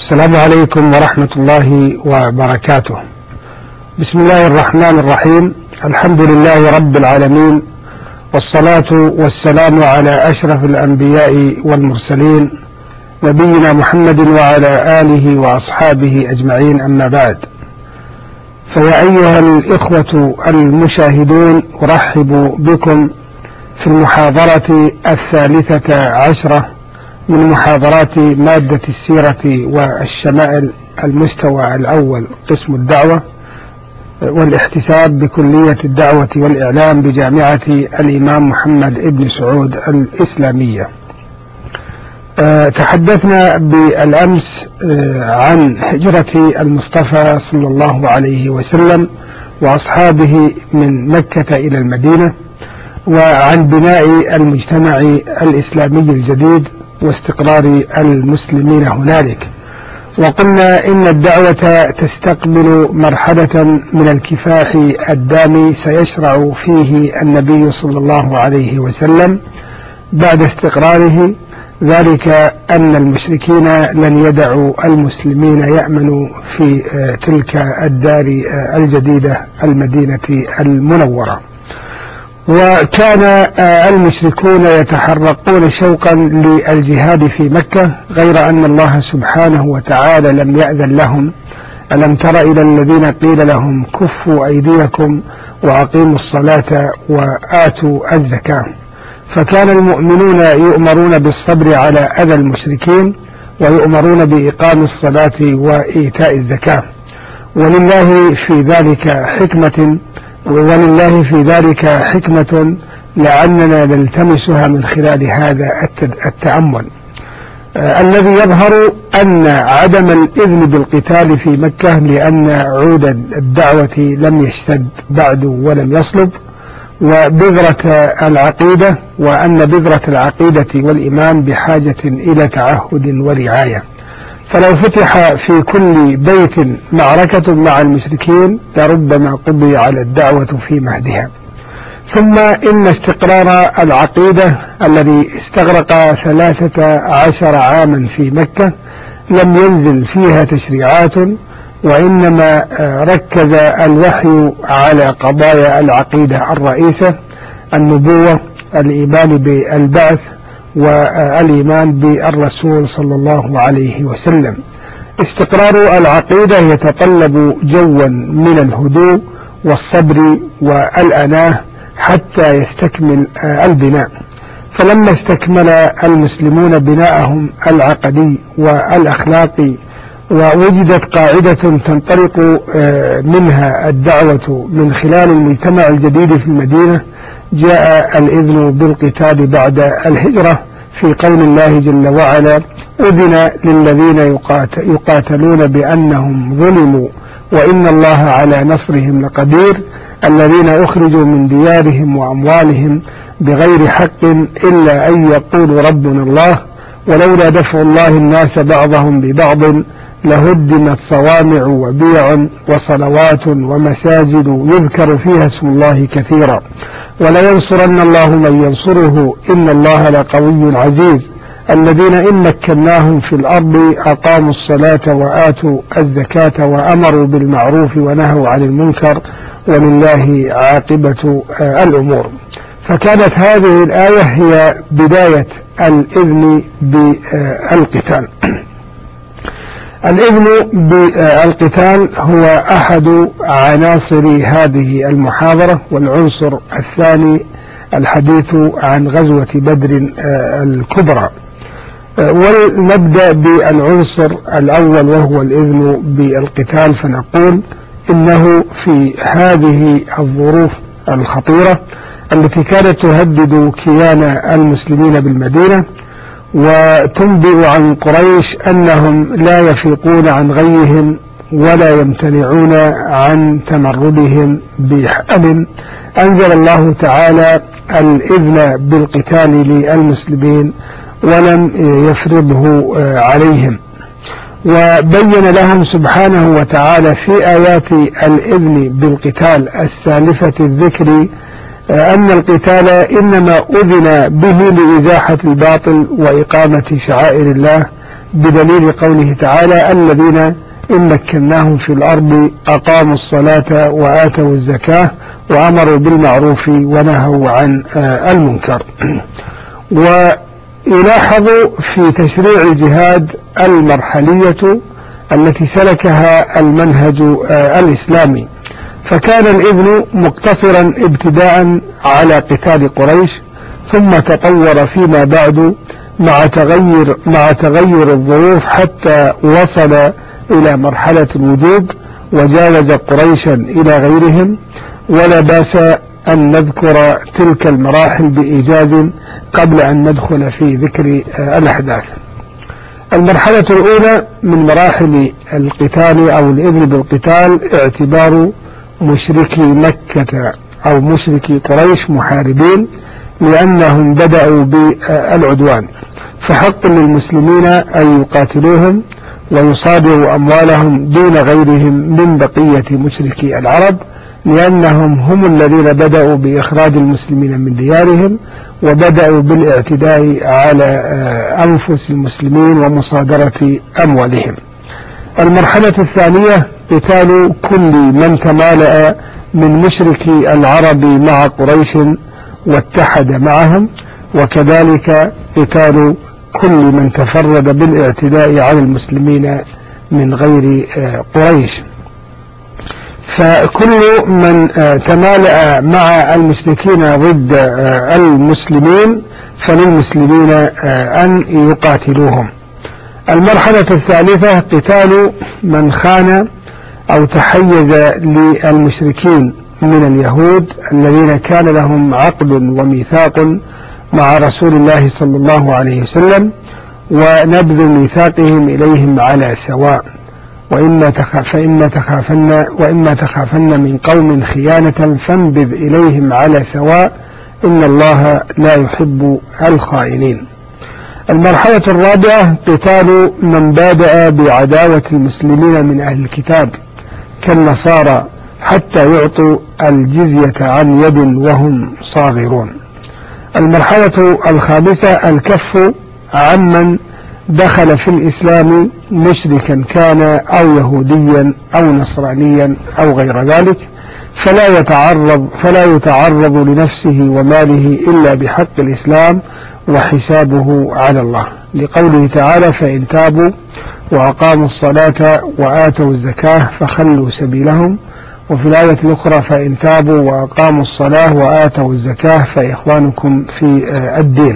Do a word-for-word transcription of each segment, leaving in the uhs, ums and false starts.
السلام عليكم ورحمة الله وبركاته. بسم الله الرحمن الرحيم. الحمد لله رب العالمين، والصلاة والسلام على أشرف الأنبياء والمرسلين نبينا محمد وعلى آله وأصحابه أجمعين، أما بعد. فيا أيها الإخوة المشاهدون، أرحب بكم في المحاضرة الثالثة عشرة من محاضرات مادة السيرة والشمائل، المستوى الأول، قسم الدعوة والاحتساب بكلية الدعوة والإعلام بجامعة الإمام محمد ابن سعود الإسلامية. أه تحدثنا بالأمس أه عن هجرة المصطفى صلى الله عليه وسلم وأصحابه من مكة إلى المدينة، وعن بناء المجتمع الإسلامي الجديد واستقرار المسلمين هنالك. وقلنا إن الدعوة تستقبل مرحلة من الكفاح الدامي سيشرع فيه النبي صلى الله عليه وسلم بعد استقراره، ذلك أن المشركين لن يدعوا المسلمين يأمنوا في تلك الدار الجديدة المدينة المنورة. وكان المشركون يتحرقون شوقا للجهاد في مكة، غير أن الله سبحانه وتعالى لم يأذن لهم. ألم تر إلى الذين قيل لهم كفوا أيديكم وأقيموا الصلاة وآتوا الزكاة؟ فكان المؤمنون يؤمرون بالصبر على أذى المشركين، ويؤمرون بإقام الصلاة وإيتاء الزكاة، ولله في ذلك حكمة ولله في ذلك حكمة لعلنا نلتمسها من خلال هذا التأمل. آه الذي يظهر أن عدم الإذن بالقتال في مكة لأن عود الدعوة لم يشتد بعد ولم يصلب، وبذرة العقيدة، وأن بذرة العقيدة والإيمان بحاجة إلى تعهد ورعاية. فلو فتح في كل بيت معركة مع المشركين لربما قضي على الدعوة في مهدها. ثم إن استقرار العقيدة الذي استغرق ثلاثة عشر عاما في مكة لم ينزل فيها تشريعات، وإنما ركز الوحي على قضايا العقيدة الرئيسة: النبوة، الإيمان بالبعث، والإيمان بالرسول صلى الله عليه وسلم. استقرار العقيدة يتطلب جوا من الهدوء والصبر والأناه حتى يستكمل البناء. فلما استكمل المسلمون بناءهم العقدي والأخلاقي، ووجدت قاعدة تنطلق منها الدعوة من خلال المجتمع الجديد في المدينة، جاء الإذن بالقتال بعد الهجرة في قول الله جل وعلا: أذن للذين يقاتلون بأنهم ظلموا وإن الله على نصرهم لقدير، الذين أخرجوا من ديارهم وأموالهم بغير حق إلا أن يقولوا ربنا الله، ولولا دفع الله الناس بعضهم ببعض لهدمت صوامع وبيع وصلوات ومساجد يذكر فيها اسم الله كثيرا، ولينصرن الله من ينصره إن الله لقوي عزيز، الذين إن مكناهم في الأرض أقاموا الصلاة وآتوا الزكاة وأمروا بالمعروف ونهوا عن المنكر ولله عاقبة الأمور. فكانت هذه الآية هي بداية الإذن بالقتال. الإذن بالقتال هو أحد عناصر هذه المحاضرة، والعنصر الثاني الحديث عن غزوة بدر الكبرى. ولنبدأ بالعنصر الأول وهو الإذن بالقتال، فنقول إنه في هذه الظروف الخطيرة التي كانت تهدد كيان المسلمين بالمدينة، وتنبئ عن قريش أنهم لا يفيقون عن غيهم ولا يمتنعون عن تمردهم بحال، أنزل الله تعالى الإذن بالقتال للمسلمين ولم يفرضه عليهم، وبين لهم سبحانه وتعالى في آيات الإذن بالقتال السالفة الذكر أن القتال إنما أذن به لإزاحة الباطل وإقامة شعائر الله، بدليل قوله تعالى: الذين إن مكناهم في الأرض أقاموا الصلاة وآتوا الزكاة وأمروا بالمعروف ونهوا عن المنكر. ويلاحظ في تشريع الجهاد المرحلية التي سلكها المنهج الإسلامي، فكان الإذن مقتصرا ابتداء على قتال قريش، ثم تطور فيما بعد مع تغير مع تغير الظروف حتى وصل إلى مرحلة الوجوب وجاوز قريشا إلى غيرهم. ولا بأس أن نذكر تلك المراحل بإيجاز قبل أن ندخل في ذكر الأحداث. المرحلة الأولى من مراحل القتال أو الإذن بالقتال اعتبار مشركي مكة أو مشركي قريش محاربين، لأنهم بدأوا بالعدوان، فحق للمسلمين أن يقاتلوهم ويصادروا أموالهم دون غيرهم من بقية مشركي العرب، لأنهم هم الذين بدأوا بإخراج المسلمين من ديارهم وبدأوا بالاعتداء على أنفس المسلمين ومصادرة أموالهم. المرحلة الثانية قتال كل من تمالأ من مشركي العرب مع قريش واتحد معهم، وكذلك قتال كل من تفرد بالاعتداء على المسلمين من غير قريش. فكل من تمالأ مع المشركين ضد المسلمين فللمسلمين أن يقاتلوهم. المرحلة الثالثة قتال من خان أو تحيز للمشركين من اليهود الذين كان لهم عقد وميثاق مع رسول الله صلى الله عليه وسلم، ونبذ ميثاقهم إليهم على سواء، وإما فإما تخافن وإما تخافن من قوم خيانة فانبذ إليهم على سواء إن الله لا يحب الخائنين. المرحلة الرابعة قتال من بادأ بعداوة المسلمين من أهل الكتاب كالنصارى حتى يعطوا الجزية عن يد وهم صاغرون. المرحلة الخامسة الكف عمن دخل في الإسلام مشركا كان أو يهوديا أو نصرانيا أو غير ذلك، فلا يتعرض فلا يتعرض لنفسه وماله إلا بحق الإسلام وحسابه على الله، لقوله تعالى: فإن تابوا وأقاموا الصلاة وآتوا الزكاة فخلوا سبيلهم. وفي الآية الأخرى: فإن تابوا وأقاموا الصلاة وآتوا الزكاة فإخوانكم في الدين.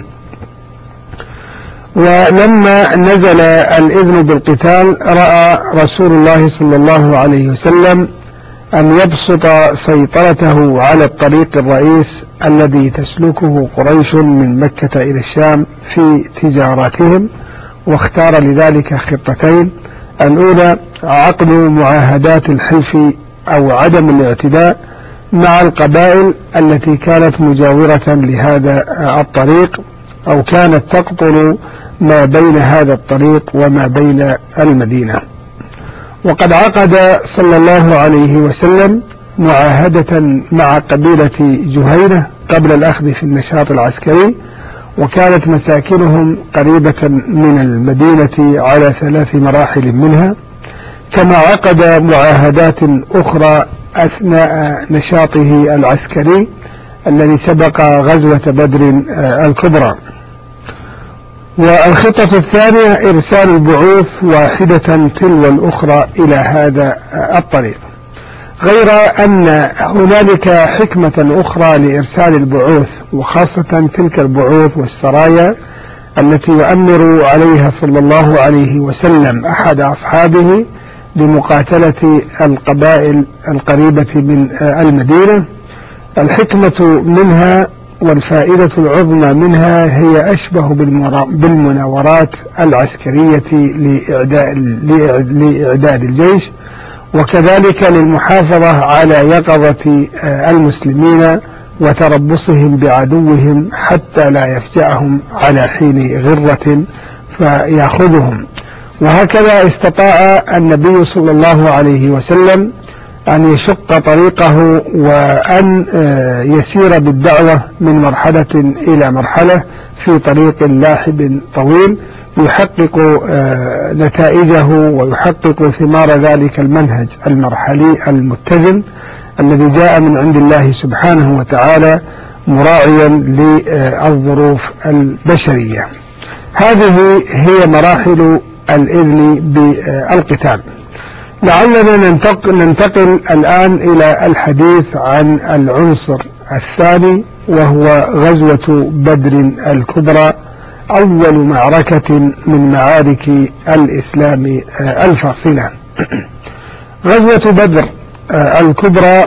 ولما نزل الإذن بالقتال رأى رسول الله صلى الله عليه وسلم أن يبسط سيطرته على الطريق الرئيس الذي تسلكه قريش من مكة إلى الشام في تجاراتهم، واختار لذلك خطتين: الأولى عقد معاهدات الحلف أو عدم الاعتداء مع القبائل التي كانت مجاورة لهذا الطريق أو كانت تقطن ما بين هذا الطريق وما بين المدينة. وقد عقد صلى الله عليه وسلم معاهدة مع قبيلة جهينة قبل الأخذ في النشاط العسكري، وكانت مساكنهم قريبة من المدينة على ثلاث مراحل منها، كما عقد معاهدات أخرى أثناء نشاطه العسكري الذي سبق غزوة بدر الكبرى. والخطة الثانية إرسال البعوث واحدة تلو الأخرى إلى هذا الطريق، غير أن هنالك حكمة أخرى لإرسال البعوث، وخاصة تلك البعوث والسرايا التي يؤمر عليها صلى الله عليه وسلم أحد أصحابه لمقاتلة القبائل القريبة من المدينة. الحكمة منها والفائدة العظمى منها هي أشبه بالمناورات العسكرية لإعداد الجيش، وكذلك للمحافظة على يقظة المسلمين وتربصهم بعدوهم حتى لا يفجأهم على حين غرة فيأخذهم. وهكذا استطاع النبي صلى الله عليه وسلم أن يشق طريقه وأن يسير بالدعوة من مرحلة إلى مرحلة في طريق لاحب طويل يحقق نتائجه ويحقق ثمار ذلك المنهج المرحلي المتزن الذي جاء من عند الله سبحانه وتعالى مراعيا للظروف البشرية. هذه هي مراحل الإذن بالقتال. لعلنا ننتقل, ننتقل الآن إلى الحديث عن العنصر الثاني وهو غزوة بدر الكبرى، أول معركة من معارك الإسلام الفاصلة. غزوة بدر الكبرى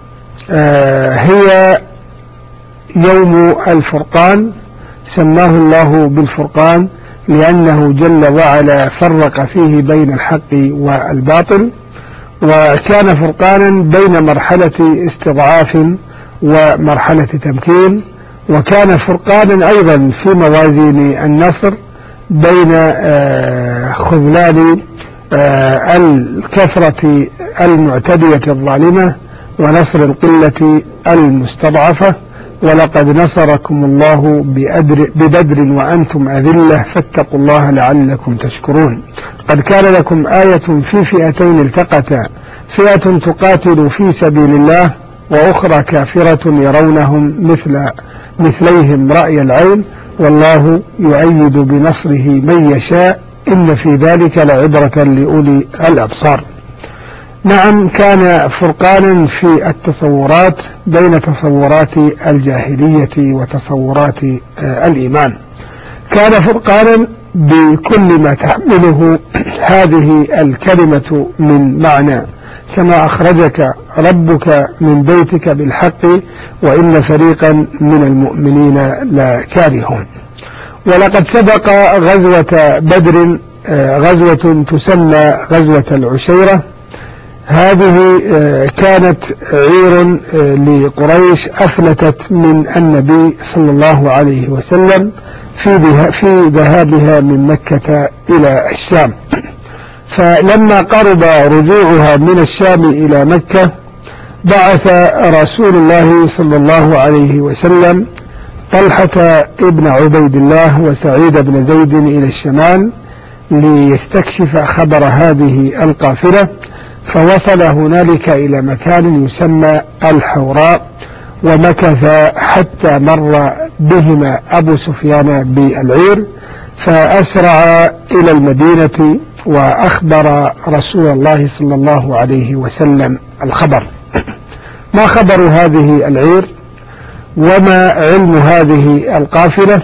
هي يوم الفرقان، سماه الله بالفرقان لأنه جل وعلا فرق فيه بين الحق والباطل، وكان فرقانا بين مرحلة استضعاف ومرحلة تمكين، وكان فرقانا أيضا في موازين النصر بين خذلان الكثرة المعتدية الظالمة ونصر القلة المستضعفة. ولقد نصركم الله ببدر وأنتم أذلة فاتقوا الله لعلكم تشكرون. قد كان لكم آية في فئتين التقتا، فئة تقاتل في سبيل الله وأخرى كافرة يرونهم مثل مثليهم رأي العين والله يؤيد بنصره من يشاء إن في ذلك لعبرة لأولي الأبصار. نعم، كان فرقانا في التصورات بين تصورات الجاهلية وتصورات الإيمان، كان فرقانا بكل ما تحمله هذه الكلمة من معنى، كما أخرجك ربك من بيتك بالحق وإن فريقا من المؤمنين لكارهون. ولقد سبق غزوة بدر غزوة تسمى غزوة العشيرة. هذه كانت عير لقريش أفلتت من النبي صلى الله عليه وسلم في ذهابها من مكة إلى الشام، فلما قرب رجوعها من الشام إلى مكة بعث رسول الله صلى الله عليه وسلم طلحة ابن عبيد الله وسعيد بن زيد إلى الشمال ليستكشف خبر هذه القافلة، فوصل هنالك إلى مكان يسمى الحوراء، ومكث حتى مر بهما أبو سفيان بالعير، فأسرع إلى المدينة وأخبر رسول الله صلى الله عليه وسلم الخبر. ما خبر هذه العير وما علم هذه القافلة؟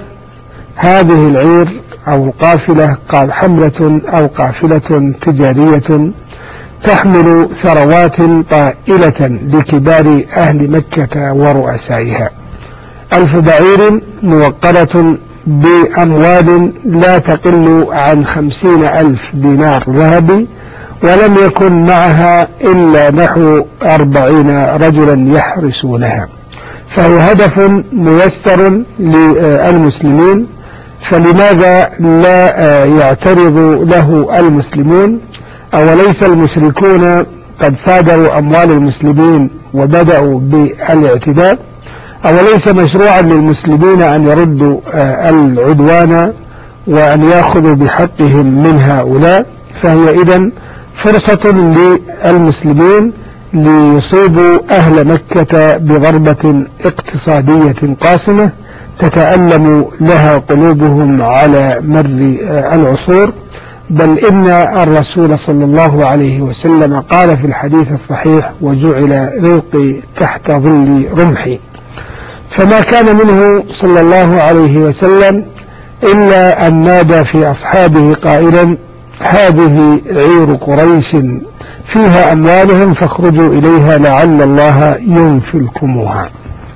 هذه العير أو القافلة حملة أو قافلة تجارية تحمل ثروات طائلة لكبار أهل مكة ورؤسائها، ألف بعير موقرة بأموال لا تقل عن خمسين ألف دينار ذهبي، ولم يكن معها إلا نحو أربعين رجلا يحرسونها، فهو هدف ميسر للمسلمين. فلماذا لا يعترض له المسلمون؟ أوليس المشركون قد صادروا أموال المسلمين وبدأوا بالاعتداء؟ أوليس مشروعا للمسلمين أن يردوا العدوان وأن يأخذوا بحقهم من هؤلاء؟ فهي إذن فرصة للمسلمين ليصيبوا أهل مكة بضربة اقتصادية قاسمة تتألم لها قلوبهم على مر العصور. بل إن الرسول صلى الله عليه وسلم قال في الحديث الصحيح: وجعل رزقي تحت ظل رمحي. فما كان منه صلى الله عليه وسلم إلا أن نادى في أصحابه قائلا: هذه عير قريش فيها أموالهم فاخرجوا إليها لعل الله ينفلكموها.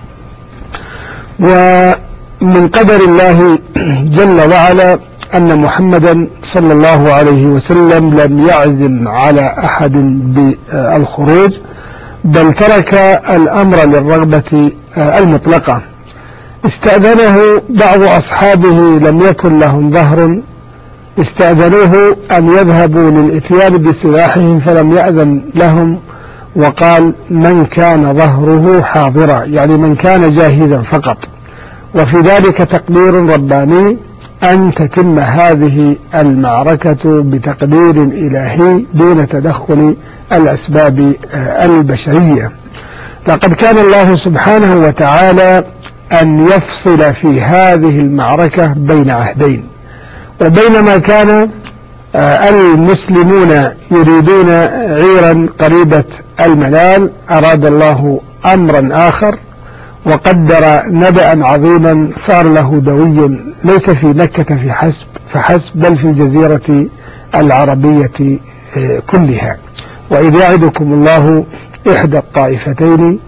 ومن قدر الله جل وعلا أن محمدا صلى الله عليه وسلم لم يعزم على أحد بالخروج، بل ترك الأمر للرغبة المطلقة. استأذنه بعض أصحابه لم يكن لهم ظهر، استأذنوه أن يذهبوا للإتيان بسلاحهم فلم يأذن لهم، وقال من كان ظهره حاضرا، يعني من كان جاهزا فقط. وفي ذلك تقدير رباني أن تتم هذه المعركة بتقدير إلهي دون تدخل الأسباب البشرية. لقد كان الله سبحانه وتعالى أن يفصل في هذه المعركة بين عهدين، وبينما كان المسلمون يريدون عيرا قريبة المنال أراد الله أمرا آخر وقدر نبأ عظيما صار له دوي ليس في مكة في حسب فحسب بل في الجزيرة العربية كلها. وإذ يعدكم الله إحدى الطائفتين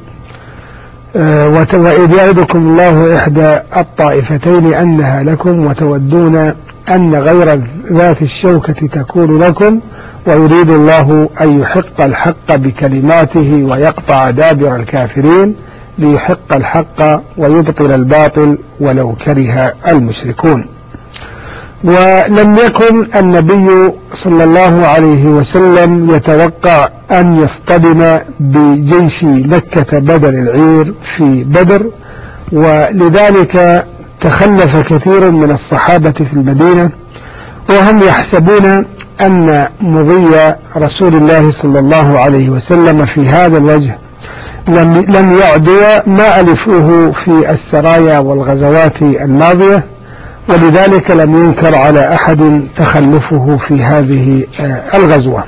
وإذ يعدكم الله إحدى الطائفتين أنها لكم وتودون أن غير ذات الشوكة تكون لكم ويريد الله أن يحق الحق بكلماته ويقطع دابر الكافرين ليحق الحق ويبطل الباطل ولو كره المشركون. ولم يكن النبي صلى الله عليه وسلم يتوقع أن يصطدم بجيش مكة بدر العير في بدر، ولذلك تخلف كثير من الصحابة في المدينة وهم يحسبون أن مضي رسول الله صلى الله عليه وسلم في هذا الوجه لم لم يعدو ما ألفوه في السرايا والغزوات الماضية، ولذلك لم ينكر على أحد تخلفه في هذه الغزوة.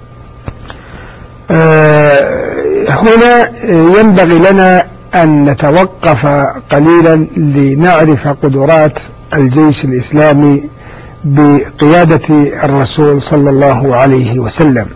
هنا ينبغي لنا أن نتوقف قليلا لنعرف قدرات الجيش الإسلامي بقيادة الرسول صلى الله عليه وسلم.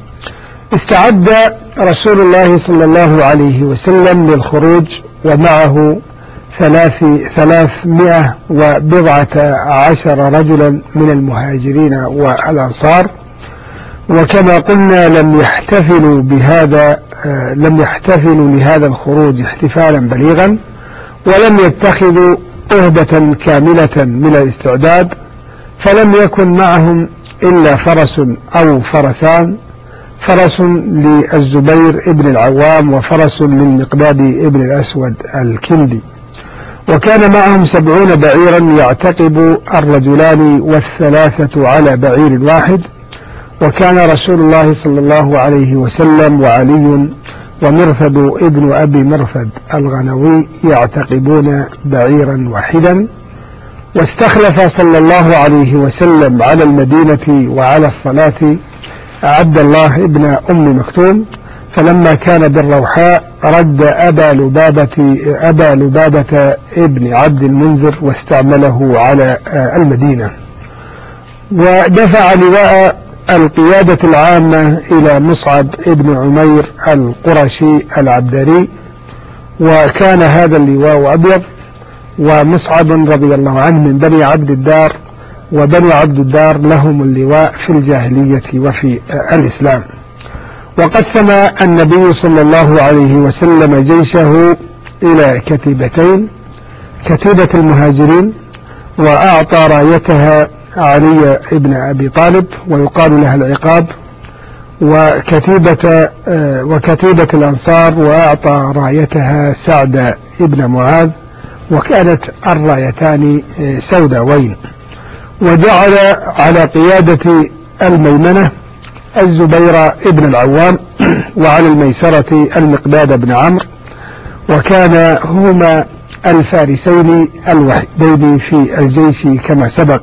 استعد رسول الله صلى الله عليه وسلم للخروج ومعه ثلاث ثلاثمائة وبضعة عشر رجلا من المهاجرين والأنصار، وكما قلنا لم يحتفلوا بهذا لم يحتفلوا لهذا الخروج احتفالا بليغا، ولم يتخذوا أهبة كاملة من الاستعداد، فلم يكن معهم إلا فرس أو فرسان، فرس للزبير ابن العوام وفرس للمقداد ابن الأسود الكندي، وكان معهم سبعون بعيرا يعتقب الرجلان والثلاثة على بعير واحد. وكان رسول الله صلى الله عليه وسلم وعلي ومرثد ابن أبي مرثد الغنوي يعتقبون بعيرا واحدا. واستخلف صلى الله عليه وسلم على المدينة وعلى الصلاة عبد الله ابن أم مكتوم، فلما كان بالروحاء رد أبا لبابة, أبا لبابة ابن عبد المنذر واستعمله على المدينة، ودفع لواء القيادة العامة إلى مصعب ابن عمير القرشي العبدري، وكان هذا اللواء أبيض، ومصعب رضي الله عنه من بني عبد الدار، وبني عبد الدار لهم اللواء في الجاهلية وفي الإسلام. وقسم النبي صلى الله عليه وسلم جيشه إلى كتيبتين، كتيبة المهاجرين وأعطى رايتها علي ابن أبي طالب ويقال لها العقاب، وكتيبة وكتيبة الأنصار وأعطى رايتها سعد ابن معاذ، وكانت الرايتان سوداوين. وجعل على قيادة الميمنة الزبير ابن العوام، وعلى الميسرة المقداد بن عمرو، وكان هما الفارسين الوحيدين في الجيش كما سبق.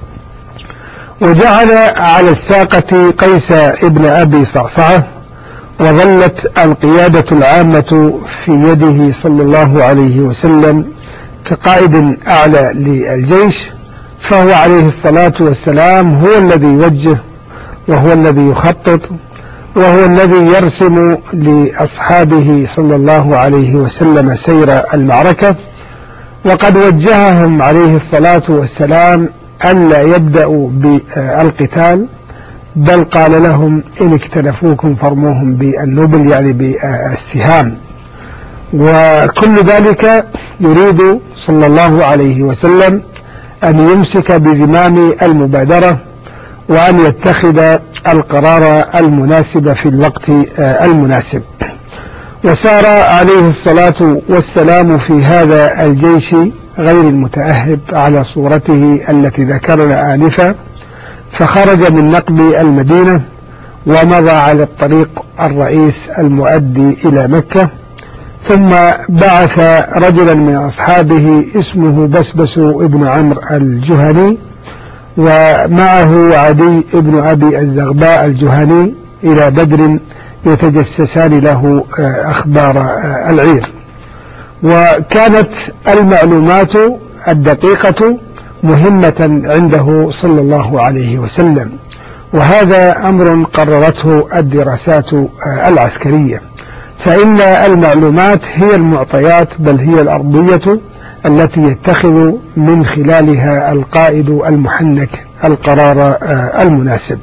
وجعل على الساقة قيس ابن أبي صعصعة، وظلت القيادة العامة في يده صلى الله عليه وسلم كقائد أعلى للجيش، فهو عليه الصلاة والسلام هو الذي يوجه وهو الذي يخطط وهو الذي يرسم لأصحابه صلى الله عليه وسلم سير المعركة. وقد وجههم عليه الصلاة والسلام ألا يبدأوا بالقتال، بل قال لهم إن اكتلفوكم فرموهم بالنبل، يعني بالسهام. وكل ذلك يريد صلى الله عليه وسلم أن يمسك بزمام المبادرة وأن يتخذ القرار المناسب في الوقت المناسب. وسار عليه الصلاة والسلام في هذا الجيش غير المتأهب على صورته التي ذكرنا آنفا، فخرج من نقب المدينة ومضى على الطريق الرئيس المؤدي إلى مكة، ثم بعث رجلا من أصحابه اسمه بسبس ابن عمرو الجهني، ومعه عدي ابن أبي الزغباء الجهني إلى بدر يتجسسان له أخبار العير. وكانت المعلومات الدقيقة مهمة عنده صلى الله عليه وسلم، وهذا أمر قررته الدراسات العسكرية، فإن المعلومات هي المعطيات بل هي الأرضية التي يتخذ من خلالها القائد المحنك القرار المناسب.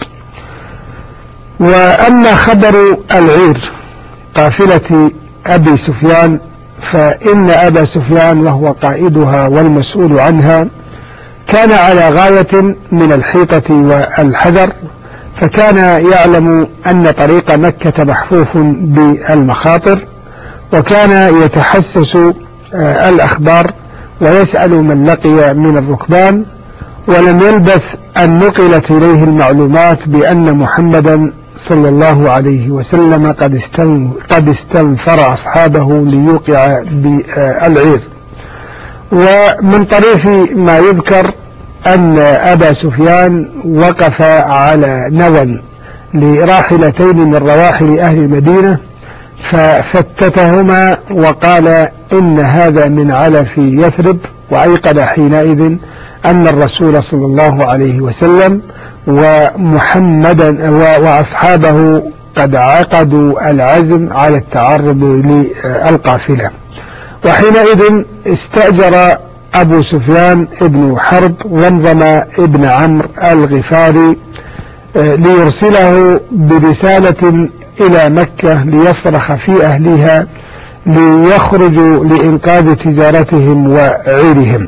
وأما خبر العير قافلة أبي سفيان، فإن أبا سفيان وهو قائدها والمسؤول عنها كان على غاية من الحيطة والحذر، فكان يعلم أن طريق مكة محفوف بالمخاطر، وكان يتحسس الأخبار ويسأل من لقي من الركبان، ولم يلبث أن نقلت إليه المعلومات بأن محمدا صلى الله عليه وسلم قد استنفر أصحابه ليوقع بالعير. ومن طريف ما يذكر أن أبا سفيان وقف على نوى لراحلتين من رواحل أهل المدينة ففتتهما وقال إن هذا من علف يثرب، وأيقن حينئذ أن الرسول صلى الله عليه وسلم ومحمدا وأصحابه قد عقدوا العزم على التعرض للقافلة. وحينئذ استأجر أبو سفيان ابن حرب ضمضم ابن عمرو الغفاري ليرسله برسالة إلى مكة ليصرخ في أهلها ليخرجوا لإنقاذ تجارتهم وعيرهم،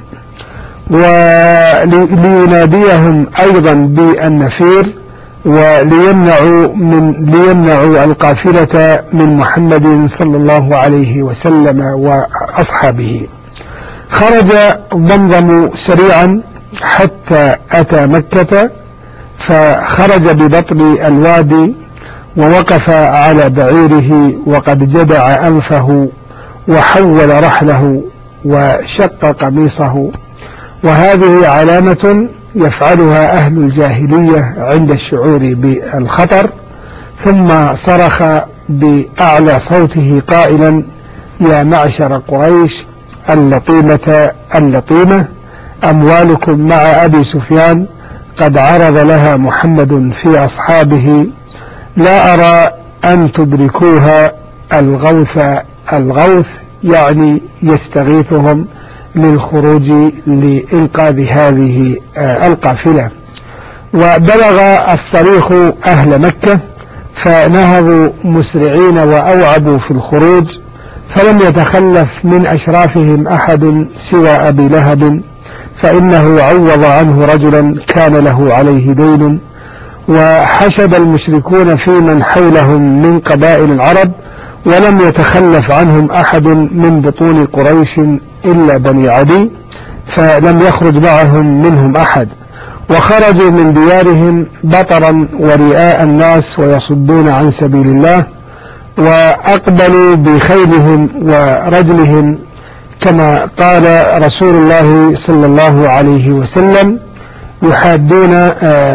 وليناديهم أيضا بالنفير وليمنعوا من ليمنعوا القافلة من محمد صلى الله عليه وسلم وأصحابه. خرج ضمضم سريعا حتى أتى مكة، فخرج ببطن الوادي ووقف على بعيره وقد جدع أنفه وحول رحله وشق قميصه، وهذه علامة يفعلها أهل الجاهلية عند الشعور بالخطر. ثم صرخ بأعلى صوته قائلا: يا معشر قريش اللطيمة اللطيمة، أموالكم مع أبي سفيان قد عرض لها محمد في أصحابه، لا أرى أن تدركوها الغوث الغوث، يعني يستغيثهم للخروج لإنقاذ هذه القافلة. وبلغ الصريخ أهل مكة فنهضوا مسرعين وأوعبوا في الخروج، فلم يتخلف من أشرافهم أحد سوى أبي لهب، فإنه عوض عنه رجلا كان له عليه دين. وحشد المشركون في من حولهم من قبائل العرب، ولم يتخلف عنهم أحد من بطون قريش إلا بني عدي، فلم يخرج معهم منهم أحد، وخرجوا من ديارهم بطرا ورئاء الناس ويصدون عن سبيل الله، وأقبلوا بخيلهم ورجلهم كما قال رسول الله صلى الله عليه وسلم: يحادون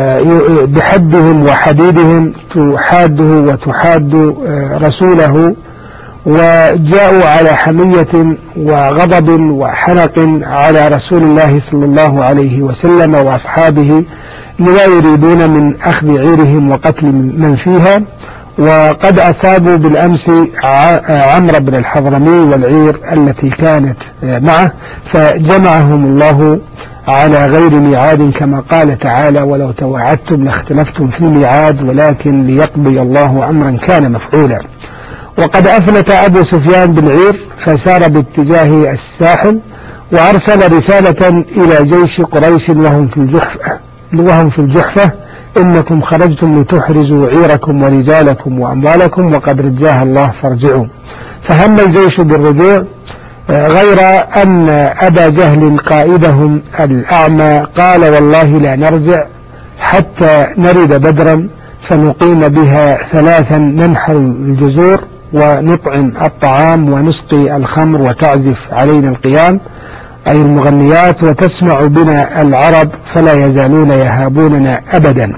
بحدهم وحديدهم، تحاده وتحاد رسوله. وجاءوا على حمية وغضب وحنق على رسول الله صلى الله عليه وسلم وأصحابه، لا يريدون من أخذ عيرهم وقتل من فيها. وقد أصابوا بالأمس عمرو بن الحضرمي والعير التي كانت معه، فجمعهم الله على غير ميعاد كما قال تعالى: ولو تواعدتم لاختلفتم في الميعاد ولكن ليقضي الله أمرا كان مفعولا. وقد أفلت أبو سفيان بالعير فسار باتجاه الساحل، وأرسل رسالة إلى جيش قريش وهم في الجحفة وهم في الجحفة إنكم خرجتم لتحرزوا عيركم ورجالكم وأموالكم وقد رجاها الله فارجعوا. فهم الجيش بالرجوع، غير أن أبا جهل قائدهم الأعمى قال والله لا نرجع حتى نرد بدرا فنقيم بها ثلاثا، ننحر الجزور ونطعم الطعام ونسقي الخمر وتعزف علينا القيان أي المغنيات وتسمع بنا العرب فلا يزالون يهابوننا أبدا.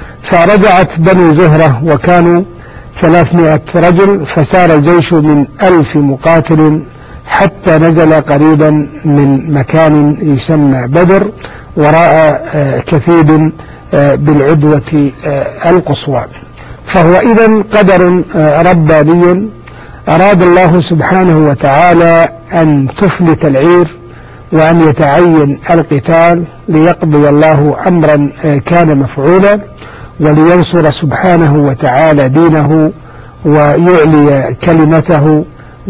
فرجعت بنو زهرة وكانوا ثلاثمائة رجل، فسار الجيش من ألف مقاتل حتى نزل قريبا من مكان يسمى بدر وراء كثيب بالعدوة القصوى. فهو إذن قدر رباني أراد الله سبحانه وتعالى أن تفلت العير وأن يتعين القتال ليقضي الله أمرا كان مفعولا ولينصر سبحانه وتعالى دينه ويعلي كلمته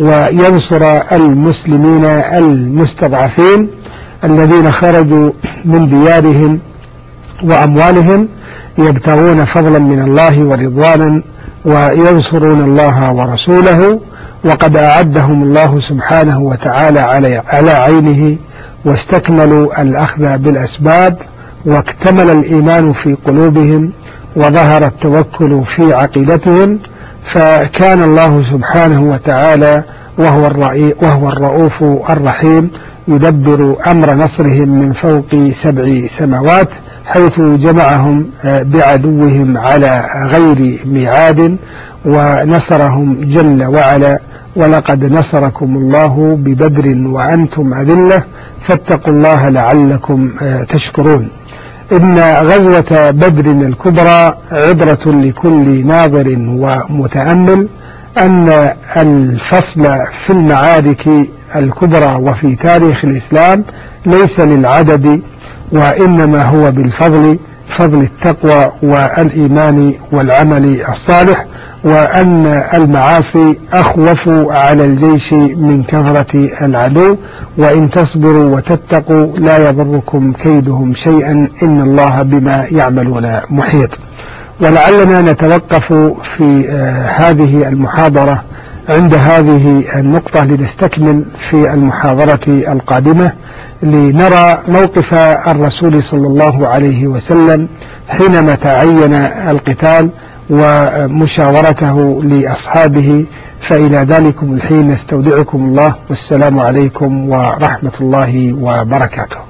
وينصر المسلمين المستضعفين الذين خرجوا من ديارهم وأموالهم يبتغون فضلا من الله ورضوانا وينصرون الله ورسوله، وقد أعدهم الله سبحانه وتعالى على عينه واستكملوا الأخذ بالأسباب واكتمل الإيمان في قلوبهم وظهر التوكل في عقيدتهم، فكان الله سبحانه وتعالى وهو, وهو الرؤوف الرحيم يدبر أمر نصرهم من فوق سبع سماوات حيث جمعهم بعدوهم على غير ميعاد ونصرهم جل وعلا. ولقد نصركم الله ببدر وأنتم أذلة فاتقوا الله لعلكم تشكرون. إن غزوة بدر الكبرى عبرة لكل ناظر ومتأمل أن الفصل في المعارك الكبرى وفي تاريخ الإسلام ليس للعدد وإنما هو بالفضل، فضل التقوى والإيمان والعمل الصالح، وأن المعاصي أخوف على الجيش من كثرة العدو، وإن تصبروا وتتقوا لا يضركم كيدهم شيئا إن الله بما يعملون محيط. ولعلنا نتوقف في هذه المحاضرة عند هذه النقطة لنستكمل في المحاضرة القادمة لنرى موقف الرسول صلى الله عليه وسلم حينما تعين القتال ومشاورته لأصحابه. فإلى ذلكم الحين نستودعكم الله والسلام عليكم ورحمة الله وبركاته.